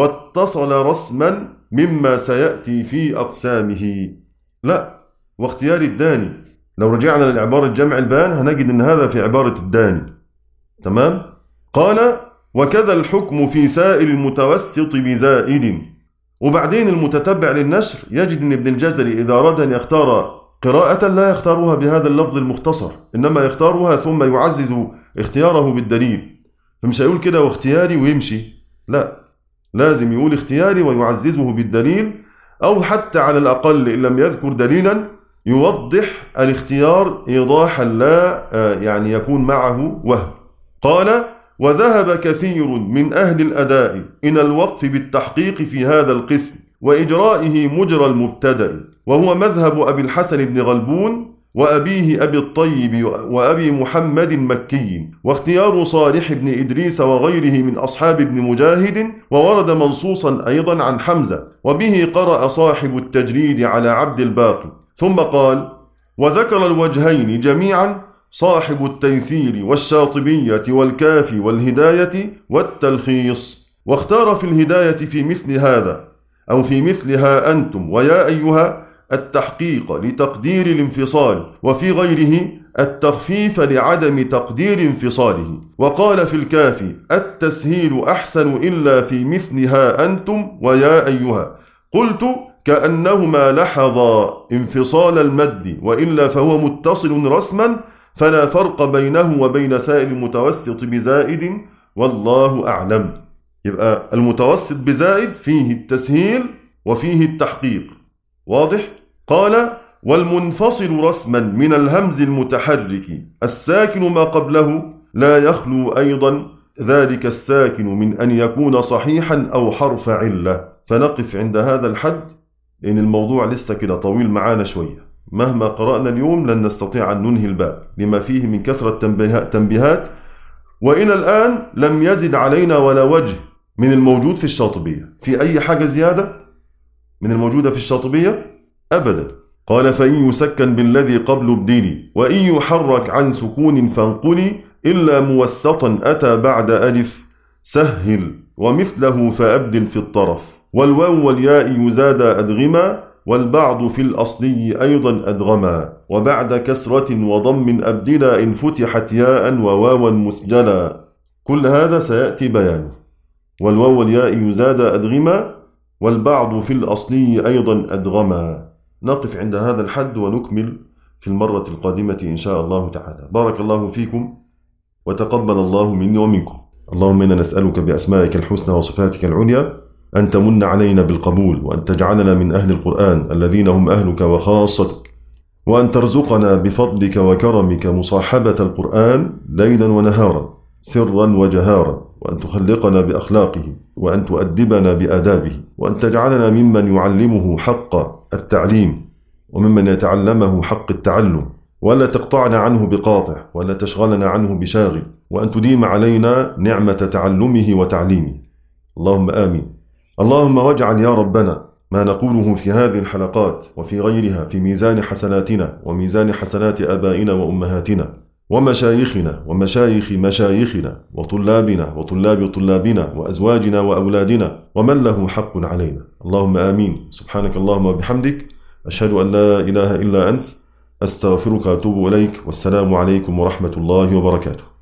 واتصل رسما مما سيأتي في أقسامه. لا، واختيار الداني. لو رجعنا للعبارة الجمع البان هنجد أن هذا في عبارة الداني. تمام؟ قال وكذا الحكم في سائر المتوسط بزائد. وبعدين المتتبع للنشر يجد أن ابن الجزري إذا أراد أن يختار قراءة لا يختارها بهذا اللفظ المختصر، إنما يختارها ثم يعزز اختياره بالدليل. فمش هيقول كده واختياري ويمشي، لا، لازم يقول اختياري ويعززه بالدليل، أو حتى على الأقل إن لم يذكر دليلا يوضح الاختيار إيضاحا لا يعني يكون معه وهم. قال وذهب كثير من أهل الأداء إلى الوقف بالتحقيق في هذا القسم وإجرائه مجرى المبتدأ، وهو مذهب أبي الحسن بن غلبون وأبيه أبي الطيب وأبي محمد مكي، واختيار صالح بن إدريس وغيره من أصحاب ابن مجاهد، وورد منصوصا أيضا عن حمزة، وبه قرأ صاحب التجريد على عبد الباقي. ثم قال وذكر الوجهين جميعا صاحب التيسير والشاطبية والكافي والهداية والتلخيص، واختار في الهداية في مثل هذا أو في مثلها أنتم ويا أيها التحقيق لتقدير الانفصال، وفي غيره التخفيف لعدم تقدير انفصاله. وقال في الكافي التسهيل أحسن إلا في مثلها أنتم ويا أيها. قلت كأنهما لحظا انفصال المد، وإلا فهو متصل رسما فلا فرق بينه وبين سائر المتوسط بزائد، والله أعلم. يبقى المتوسط بزائد فيه التسهيل وفيه التحقيق، واضح؟ قال والمنفصل رسما من الهمز المتحرك الساكن ما قبله لا يخلو أيضا ذلك الساكن من أن يكون صحيحا أو حرف علة. فنقف عند هذا الحد لأن الموضوع لسه كده طويل معانا شوية. مهما قرأنا اليوم لن نستطيع أن ننهي الباب لما فيه من كثرة تنبيهات، وإلى الآن لم يزد علينا ولا وجه من الموجود في الشاطبية. في أي حاجة زيادة من الموجودة في الشاطبية؟ أبدا. قال فإن يسكن بالذي قبل ابدلي، وإن يحرك عن سكون فانقلي، إلا موسطا أتى بعد ألف سهل، ومثله فأبدل في الطرف، والواو والياء يزاد أدغما، والبعض في الأصلي أيضا أدغما، وبعد كسرة وضم أبدلا إن فتحت ياء وواوا مسجلا. كل هذا سيأتي بيانه. والواو والياء يزاد أدغما، والبعض في الأصلي أيضا أدغما. نقف عند هذا الحد ونكمل في المرة القادمة إن شاء الله تعالى. بارك الله فيكم وتقبل الله مني ومنكم. اللهم إنا نسألك بأسمائك الحسنى وصفاتك العليا أن تمن علينا بالقبول، وأن تجعلنا من أهل القرآن الذين هم أهلك وخاصتك، وأن ترزقنا بفضلك وكرمك مصاحبة القرآن ليلا ونهارا سرا وجهارا، وأن تخلقنا بأخلاقه، وأن تؤدبنا بآدابه، وأن تجعلنا ممن يعلمه حق التعليم وممن يتعلمه حق التعلم، ولا تقطعنا عنه بقاطع ولا تشغلنا عنه بشاغل، وأن تديم علينا نعمة تعلمه وتعليمه. اللهم آمين. اللهم واجعل يا ربنا ما نقوله في هذه الحلقات وفي غيرها في ميزان حسناتنا وميزان حسنات آبائنا وأمهاتنا ومشايخنا ومشايخ مشايخنا وطلابنا وطلاب طلابنا وأزواجنا وأولادنا ومن له حق علينا. اللهم آمين. سبحانك اللهم وبحمدك، أشهد أن لا إله إلا أنت، أستغفرك وأتوب إليك، والسلام عليكم ورحمة الله وبركاته.